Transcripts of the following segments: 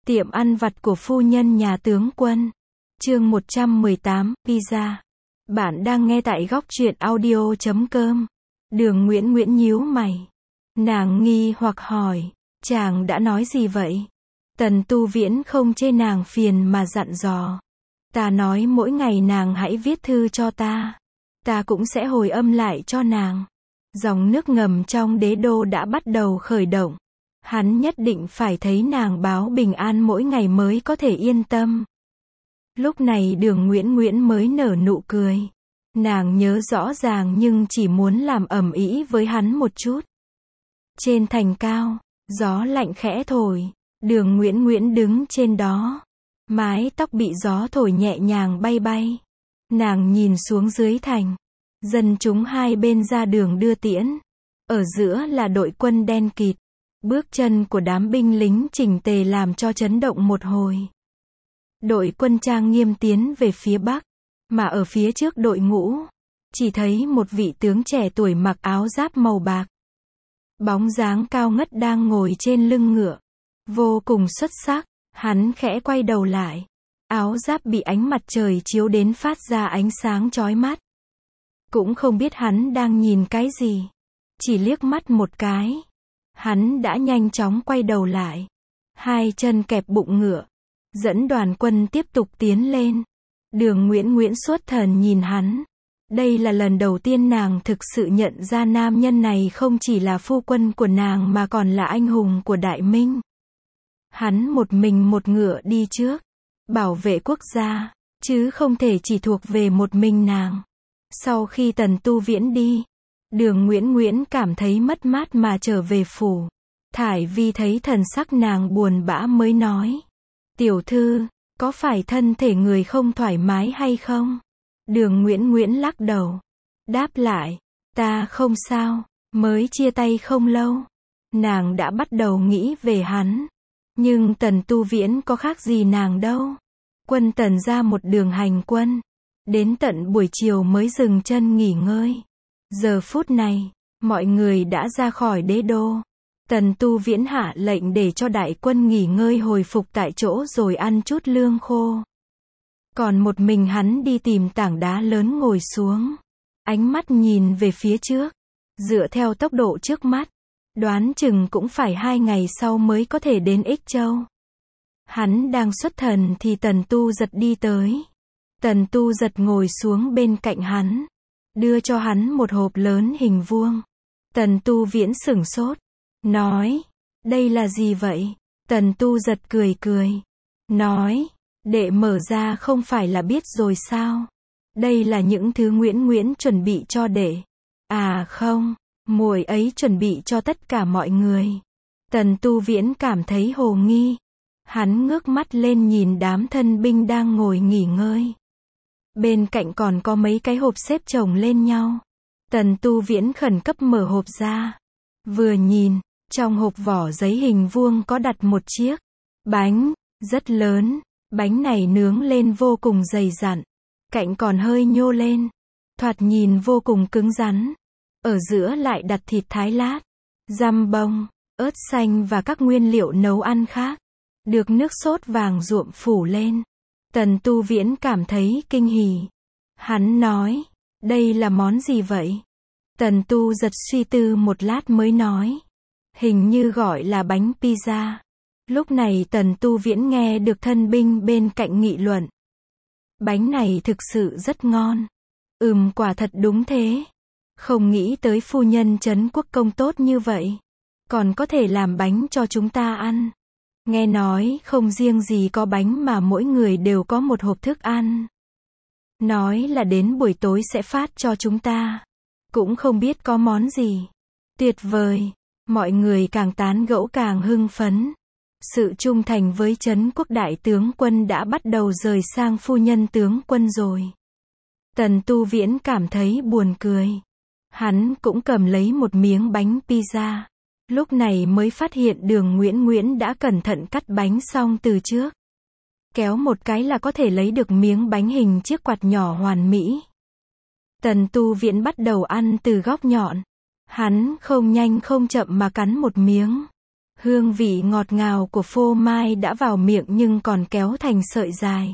Tiệm ăn vặt của phu nhân nhà tướng quân. Chương 118, Pizza. Bạn đang nghe tại góc truyện audio.com. Đường Nguyễn Nguyễn nhíu mày. Nàng nghi hoặc hỏi, chàng đã nói gì vậy? Tần Tu Viễn không chê nàng phiền mà dặn dò. Ta nói mỗi ngày nàng hãy viết thư cho ta. Ta cũng sẽ hồi âm lại cho nàng. Dòng nước ngầm trong đế đô đã bắt đầu khởi động. Hắn nhất định phải thấy nàng báo bình an mỗi ngày mới có thể yên tâm. Lúc này Đường Nguyễn Nguyễn mới nở nụ cười. Nàng nhớ rõ ràng nhưng chỉ muốn làm ầm ĩ với hắn một chút. Trên thành cao, gió lạnh khẽ thổi. Đường Nguyễn Nguyễn đứng trên đó. Mái tóc bị gió thổi nhẹ nhàng bay bay. Nàng nhìn xuống dưới thành. Dân chúng hai bên ra đường đưa tiễn. Ở giữa là đội quân đen kịt. Bước chân của đám binh lính chỉnh tề làm cho chấn động một hồi. Đội quân trang nghiêm tiến về phía bắc, mà ở phía trước đội ngũ, chỉ thấy một vị tướng trẻ tuổi mặc áo giáp màu bạc. Bóng dáng cao ngất đang ngồi trên lưng ngựa, vô cùng xuất sắc. Hắn khẽ quay đầu lại, áo giáp bị ánh mặt trời chiếu đến phát ra ánh sáng chói mắt. Cũng không biết hắn đang nhìn cái gì, chỉ liếc mắt một cái, hắn đã nhanh chóng quay đầu lại, hai chân kẹp bụng ngựa, dẫn đoàn quân tiếp tục tiến lên. Đường Nguyễn Nguyễn xuất thần nhìn hắn. Đây là lần đầu tiên nàng thực sự nhận ra nam nhân này không chỉ là phu quân của nàng mà còn là anh hùng của Đại Minh. Hắn một mình một ngựa đi trước, bảo vệ quốc gia, chứ không thể chỉ thuộc về một mình nàng. Sau khi Tần Tu Viễn đi, Đường Nguyễn Nguyễn cảm thấy mất mát mà trở về phủ. Thải Vi thấy thần sắc nàng buồn bã mới nói, tiểu thư, có phải thân thể người không thoải mái hay không? Đường Nguyễn Nguyễn lắc đầu, đáp lại, ta không sao, mới chia tay không lâu. Nàng đã bắt đầu nghĩ về hắn. Nhưng Tần Tu Viễn có khác gì nàng đâu. Quân Tần ra một đường hành quân, đến tận buổi chiều mới dừng chân nghỉ ngơi. Giờ phút này, mọi người đã ra khỏi đế đô. Tần Tu Viễn hạ lệnh để cho đại quân nghỉ ngơi hồi phục tại chỗ rồi ăn chút lương khô. Còn một mình hắn đi tìm tảng đá lớn ngồi xuống. Ánh mắt nhìn về phía trước. Dựa theo tốc độ trước mắt, đoán chừng cũng phải 2 ngày sau mới có thể đến Ích Châu. Hắn đang xuất thần thì Tần Tu Giật đi tới. Tần Tu Giật ngồi xuống bên cạnh hắn, đưa cho hắn một hộp lớn hình vuông. Tần Tu Viễn sửng sốt, nói, đây là gì vậy? Tần Tu Giật cười cười, nói, đệ mở ra không phải là biết rồi sao? Đây là những thứ Nguyễn Nguyễn chuẩn bị cho đệ. À không, muội ấy chuẩn bị cho tất cả mọi người. Tần Tu Viễn cảm thấy hồ nghi. Hắn ngước mắt lên nhìn đám thân binh đang ngồi nghỉ ngơi. Bên cạnh còn có mấy cái hộp xếp chồng lên nhau. Tần Tu Viễn khẩn cấp mở hộp ra. Vừa nhìn, trong hộp vỏ giấy hình vuông có đặt một chiếc bánh, rất lớn. Bánh này nướng lên vô cùng dày dặn, cạnh còn hơi nhô lên, thoạt nhìn vô cùng cứng rắn. Ở giữa lại đặt thịt thái lát, dăm bông, ớt xanh và các nguyên liệu nấu ăn khác, được nước sốt vàng ruộm phủ lên. Tần Tu Viễn cảm thấy kinh hỉ. Hắn nói, đây là món gì vậy? Tần Tu Giật suy tư một lát mới nói, hình như gọi là bánh pizza. Lúc này Tần Tu Viễn nghe được thân binh bên cạnh nghị luận. Bánh này thực sự rất ngon. Quả thật đúng thế. Không nghĩ tới phu nhân Trấn Quốc Công tốt như vậy. Còn có thể làm bánh cho chúng ta ăn. Nghe nói không riêng gì có bánh mà mỗi người đều có một hộp thức ăn. Nói là đến buổi tối sẽ phát cho chúng ta. Cũng không biết có món gì. Tuyệt vời. Mọi người càng tán gẫu càng hưng phấn. Sự trung thành với Trấn Quốc đại tướng quân đã bắt đầu rời sang phu nhân tướng quân rồi. Tần Tu Viễn cảm thấy buồn cười. Hắn cũng cầm lấy một miếng bánh pizza. Lúc này mới phát hiện Đường Nguyễn Nguyễn đã cẩn thận cắt bánh xong từ trước. Kéo một cái là có thể lấy được miếng bánh hình chiếc quạt nhỏ hoàn mỹ. Tần Tu Viễn bắt đầu ăn từ góc nhọn. Hắn không nhanh không chậm mà cắn một miếng. Hương vị ngọt ngào của phô mai đã vào miệng nhưng còn kéo thành sợi dài.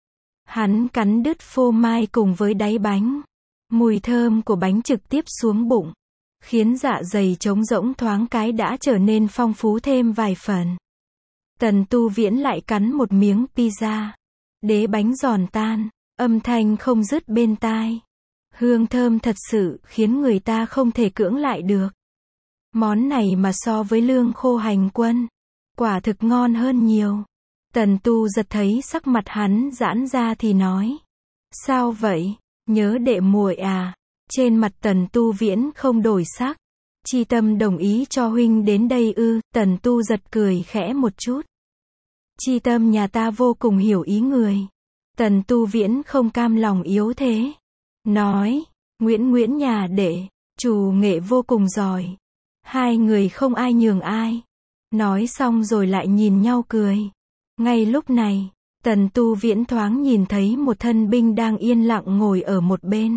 Hắn cắn đứt phô mai cùng với đáy bánh. Mùi thơm của bánh trực tiếp xuống bụng, khiến dạ dày trống rỗng thoáng cái đã trở nên phong phú thêm vài phần. Tần Tu Viễn lại cắn một miếng pizza. Đế bánh giòn tan, âm thanh không dứt bên tai. Hương thơm thật sự khiến người ta không thể cưỡng lại được. Món này mà so với lương khô hành quân, quả thực ngon hơn nhiều. Tần Tu Giật thấy sắc mặt hắn giãn ra thì nói. Sao vậy? Nhớ đệ muội à? Trên mặt Tần Tu Viễn không đổi sắc. Chi Tâm đồng ý cho huynh đến đây ư? Tần Tu Giật cười khẽ một chút. Chi Tâm nhà ta vô cùng hiểu ý người. Tần Tu Viễn không cam lòng yếu thế. Nói, Nguyễn nhà đệ, chủ nghệ vô cùng giỏi. Hai người không ai nhường ai. Nói xong rồi lại nhìn nhau cười. Ngay lúc này, Tần Tu Viễn thoáng nhìn thấy một thân binh đang yên lặng ngồi ở một bên.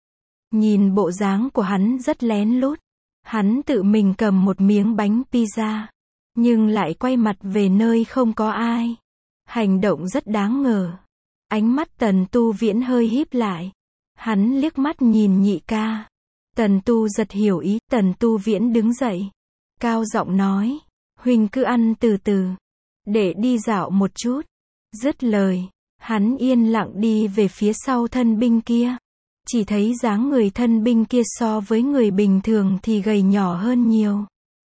Nhìn bộ dáng của hắn rất lén lút. Hắn tự mình cầm một miếng bánh pizza, nhưng lại quay mặt về nơi không có ai. Hành động rất đáng ngờ. Ánh mắt Tần Tu Viễn hơi híp lại. Hắn liếc mắt nhìn nhị ca. Tần Tu Giật hiểu ý. Tần Tu Viễn đứng dậy, cao giọng nói, huynh cứ ăn từ từ, để đi dạo một chút. Dứt lời, hắn yên lặng đi về phía sau thân binh kia. Chỉ thấy dáng người thân binh kia so với người bình thường thì gầy nhỏ hơn nhiều.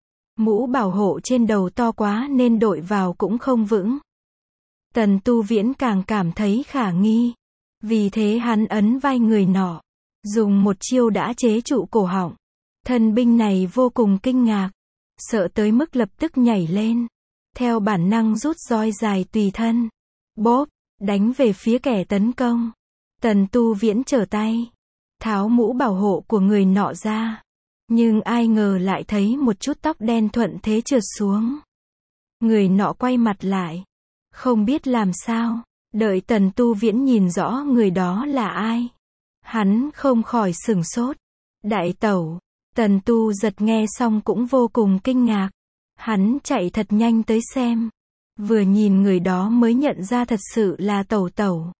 Mũ bảo hộ trên đầu to quá nên đội vào cũng không vững. Tần Tu Viễn càng cảm thấy khả nghi. Vì thế hắn ấn vai người nọ, dùng một chiêu đã chế trụ cổ họng. Thân binh này vô cùng kinh ngạc, sợ tới mức lập tức nhảy lên. Theo bản năng rút roi dài tùy thân. Bóp, đánh về phía kẻ tấn công. Tần Tu Viễn trở tay, tháo mũ bảo hộ của người nọ ra. Nhưng ai ngờ lại thấy một chút tóc đen thuận thế trượt xuống. Người nọ quay mặt lại, không biết làm sao. Đợi Tần Tu Viễn nhìn rõ người đó là ai, hắn không khỏi sửng sốt. Đại tẩu. Tần Tu Giật nghe xong cũng vô cùng kinh ngạc. Hắn chạy thật nhanh tới xem. Vừa nhìn người đó mới nhận ra thật sự là tẩu tẩu.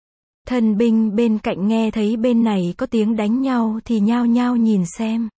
Thân binh bên cạnh nghe thấy bên này có tiếng đánh nhau thì nhao nhao nhìn xem.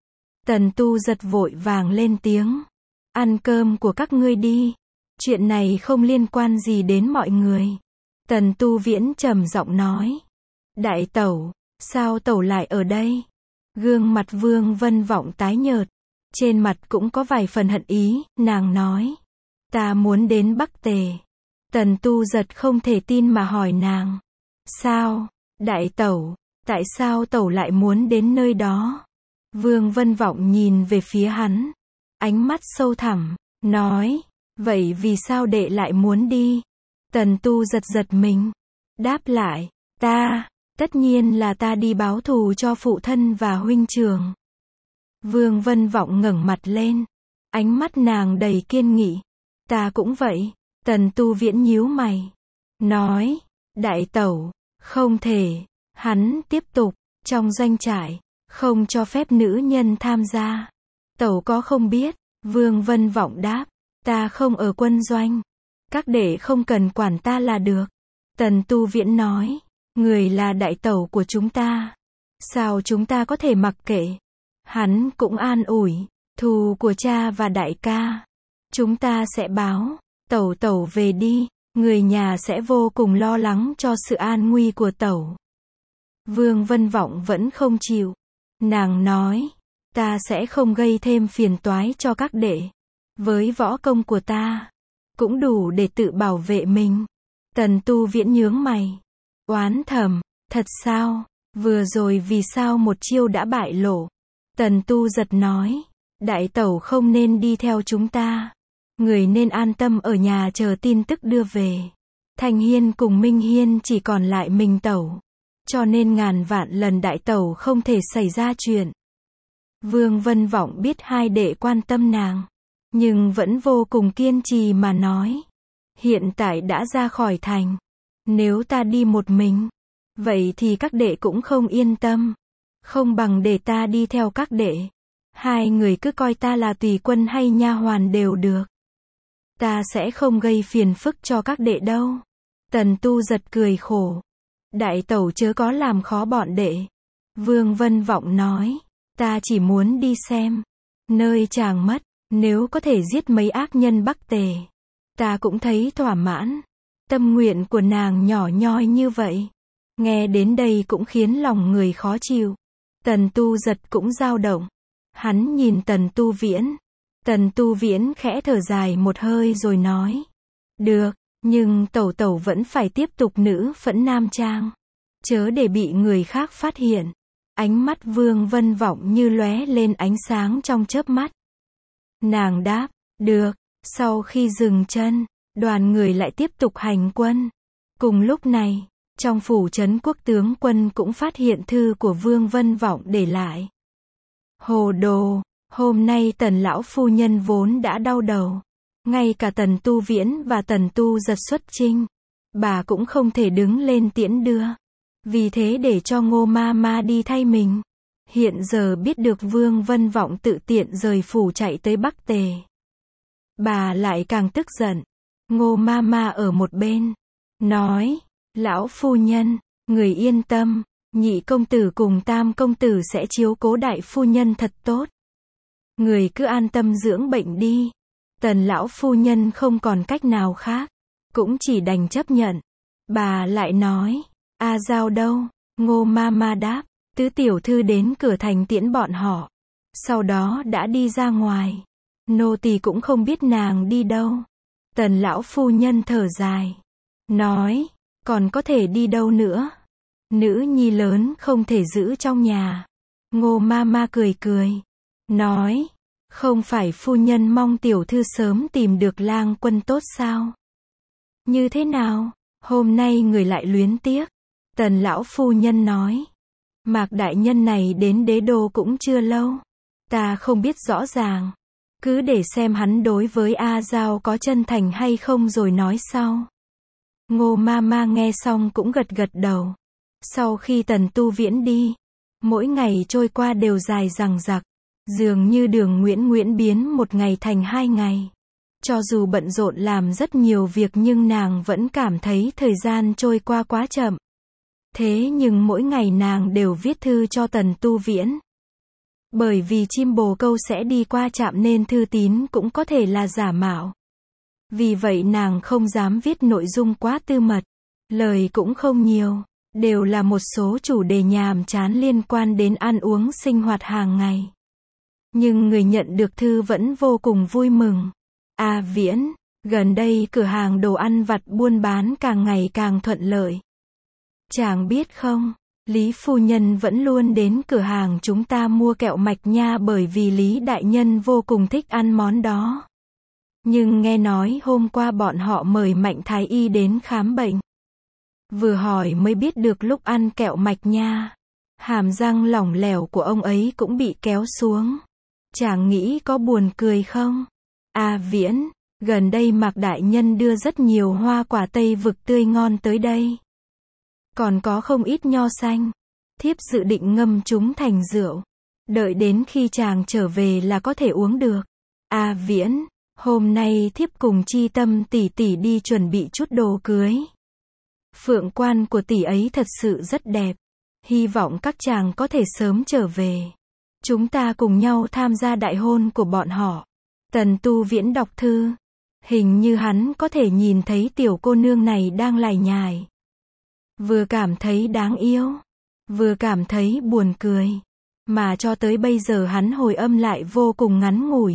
Tần Tu Giật vội vàng lên tiếng. Ăn cơm của các ngươi đi. Chuyện này không liên quan gì đến mọi người. Tần Tu Viễn trầm giọng nói. Đại tẩu, sao tẩu lại ở đây? Gương mặt Vương Vân Vọng tái nhợt. Trên mặt cũng có vài phần hận ý, nàng nói. Ta muốn đến Bắc Tề. Tần Tu Giật không thể tin mà hỏi nàng. Sao? Đại tẩu, tại sao tẩu lại muốn đến nơi đó? Vương Vân Vọng nhìn về phía hắn. Ánh mắt sâu thẳm, nói. Vậy vì sao đệ lại muốn đi? Tần Tu Giật giật mình. Đáp lại. Tất nhiên là ta đi báo thù cho phụ thân và huynh trưởng. Vương Vân Vọng ngẩng mặt lên. Ánh mắt nàng đầy kiên nghị. Ta cũng vậy. Tần Tu Viễn nhíu mày. Nói. Đại tẩu, không thể. Hắn tiếp tục. Trong doanh trại, không cho phép nữ nhân tham gia. Tẩu có không biết? Vương Vân Vọng đáp. Ta không ở quân doanh. Các đệ không cần quản ta là được. Tần Tu Viễn nói. Người là đại tẩu của chúng ta. Sao chúng ta có thể mặc kệ? Hắn cũng an ủi. Thù của cha và đại ca, chúng ta sẽ báo. Tẩu tẩu về đi. Người nhà sẽ vô cùng lo lắng cho sự an nguy của tẩu. Vương Vân Vọng vẫn không chịu. Nàng nói. Ta sẽ không gây thêm phiền toái cho các đệ. Với võ công của ta, cũng đủ để tự bảo vệ mình. Tần Tu Viễn nhướng mày. Oán thầm. Thật sao? Vừa rồi vì sao một chiêu đã bại lộ? Tần Tu Giật nói. Đại tẩu không nên đi theo chúng ta. Người nên an tâm ở nhà chờ tin tức đưa về. Thanh Hiên cùng Minh Hiên chỉ còn lại mình tẩu. Cho nên ngàn vạn lần đại tẩu không thể xảy ra chuyện. Vương Vân Vọng biết hai đệ quan tâm nàng, nhưng vẫn vô cùng kiên trì mà nói. Hiện tại đã ra khỏi thành. Nếu ta đi một mình, vậy thì các đệ cũng không yên tâm. Không bằng để ta đi theo các đệ. Hai người cứ coi ta là tùy quân hay nha hoàn đều được. Ta sẽ không gây phiền phức cho các đệ đâu. Tần Tu Giật cười khổ. Đại tẩu chớ có làm khó bọn đệ. Vương Vân Vọng nói. Ta chỉ muốn đi xem. Nơi chàng mất, nếu có thể giết mấy ác nhân Bắc Tề. Ta cũng thấy thỏa mãn. Tâm nguyện của nàng nhỏ nhoi như vậy. Nghe đến đây cũng khiến lòng người khó chịu. Tần Tu Giật cũng dao động. Hắn nhìn Tần Tu Viễn. Tần Tu Viễn khẽ thở dài một hơi rồi nói. Được, nhưng tẩu tẩu vẫn phải tiếp tục nữ phẫn nam trang. Chớ để bị người khác phát hiện. Ánh mắt Vương Vân Vọng như lóe lên ánh sáng trong chớp mắt. Nàng đáp, được. Sau khi dừng chân, đoàn người lại tiếp tục hành quân. Cùng lúc này, trong phủ trấn quốc tướng quân cũng phát hiện thư của Vương Vân Vọng để lại. Hồ đồ, hôm nay Tần lão phu nhân vốn đã đau đầu. Ngay cả Tần Tu Viễn và Tần Tu Giật xuất chinh, bà cũng không thể đứng lên tiễn đưa. Vì thế để cho Ngô ma ma đi thay mình. Hiện giờ biết được Vương Vân Vọng tự tiện rời phủ chạy tới Bắc Tề. Bà lại càng tức giận. Ngô ma ma ở một bên, nói, lão phu nhân, người yên tâm, nhị công tử cùng tam công tử sẽ chiếu cố đại phu nhân thật tốt. Người cứ an tâm dưỡng bệnh đi. Tần lão phu nhân không còn cách nào khác, cũng chỉ đành chấp nhận. Bà lại nói, A Giao đâu? Ngô ma ma đáp, tứ tiểu thư đến cửa thành tiễn bọn họ. Sau đó đã đi ra ngoài. Nô tỳ cũng không biết nàng đi đâu. Tần lão phu nhân thở dài, nói, còn có thể đi đâu nữa? Nữ nhi lớn không thể giữ trong nhà. Ngô ma ma cười cười, nói, không phải phu nhân mong tiểu thư sớm tìm được lang quân tốt sao? Như thế nào? Hôm nay người lại luyến tiếc. Tần lão phu nhân nói, Mạc đại nhân này đến đế đô cũng chưa lâu. Ta không biết rõ ràng. Cứ để xem hắn đối với A Giao có chân thành hay không rồi nói sau. Ngô ma ma nghe xong cũng gật gật đầu. Sau khi Tần Tu Viễn đi, mỗi ngày trôi qua đều dài dằng dặc. Dường như Đường Nguyễn Nguyễn biến một ngày thành 2 ngày. Cho dù bận rộn làm rất nhiều việc nhưng nàng vẫn cảm thấy thời gian trôi qua quá chậm. Thế nhưng mỗi ngày nàng đều viết thư cho Tần Tu Viễn. Bởi vì chim bồ câu sẽ đi qua trạm nên thư tín cũng có thể là giả mạo. Vì vậy nàng không dám viết nội dung quá tư mật. Lời cũng không nhiều, đều là một số chủ đề nhàm chán liên quan đến ăn uống sinh hoạt hàng ngày. Nhưng người nhận được thư vẫn vô cùng vui mừng. A Viễn, gần đây cửa hàng đồ ăn vặt buôn bán càng ngày càng thuận lợi. Chàng biết không, Lý phu nhân vẫn luôn đến cửa hàng chúng ta mua kẹo mạch nha bởi vì Lý đại nhân vô cùng thích ăn món đó. Nhưng nghe nói hôm qua bọn họ mời Mạnh thái y đến khám bệnh. Vừa hỏi mới biết được lúc ăn kẹo mạch nha, hàm răng lỏng lẻo của ông ấy cũng bị kéo xuống. Chàng nghĩ có buồn cười không? A Viễn, gần đây Mạc đại nhân đưa rất nhiều hoa quả Tây vực tươi ngon tới đây. Còn có không ít nho xanh. Thiếp dự định ngâm chúng thành rượu. Đợi đến khi chàng trở về là có thể uống được. A Viễn, hôm nay thiếp cùng Chi Tâm tỷ tỷ đi chuẩn bị chút đồ cưới. Phượng quan của tỷ ấy thật sự rất đẹp. Hy vọng các chàng có thể sớm trở về. Chúng ta cùng nhau tham gia đại hôn của bọn họ. Tần Tu Viễn đọc thư. Hình như hắn có thể nhìn thấy tiểu cô nương này đang lải nhải. Vừa cảm thấy đáng yêu, vừa cảm thấy buồn cười. Mà cho tới bây giờ hắn hồi âm lại vô cùng ngắn ngủi.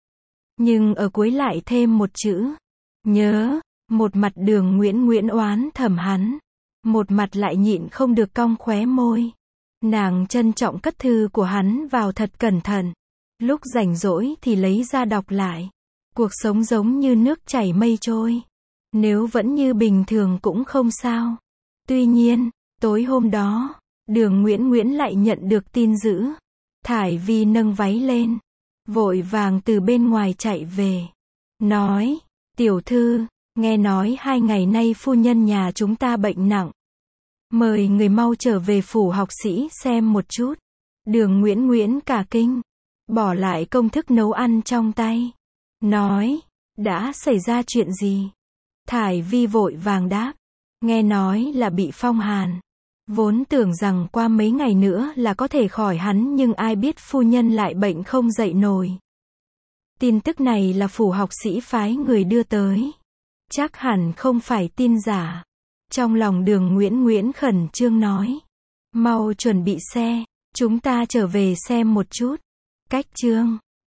Nhưng ở cuối lại thêm một chữ. Nhớ, một mặt Đường Nguyễn Nguyễn oán thầm hắn. Một mặt lại nhịn không được cong khóe môi. Nàng trân trọng cất thư của hắn vào thật cẩn thận. Lúc rảnh rỗi thì lấy ra đọc lại. Cuộc sống giống như nước chảy mây trôi. Nếu vẫn như bình thường cũng không sao. Tuy nhiên, tối hôm đó, Đường Nguyễn Nguyễn lại nhận được tin dữ. Thải Vi nâng váy lên, vội vàng từ bên ngoài chạy về. Nói, tiểu thư, nghe nói 2 ngày nay phu nhân nhà chúng ta bệnh nặng. Mời người mau trở về phủ học sĩ xem một chút. Đường Nguyễn Nguyễn cả kinh. bỏ lại công thức nấu ăn trong tay. Nói, đã xảy ra chuyện gì? Thải Vi vội vàng đáp, nghe nói là bị phong hàn. Vốn tưởng rằng qua mấy ngày nữa là có thể khỏi hắn nhưng ai biết phu nhân lại bệnh không dậy nổi. Tin tức này là phủ học sĩ phái người đưa tới. Chắc hẳn không phải tin giả. Trong lòng Đường Nguyễn khẩn trương nói. Mau chuẩn bị xe, chúng ta trở về xem một chút. Cách chương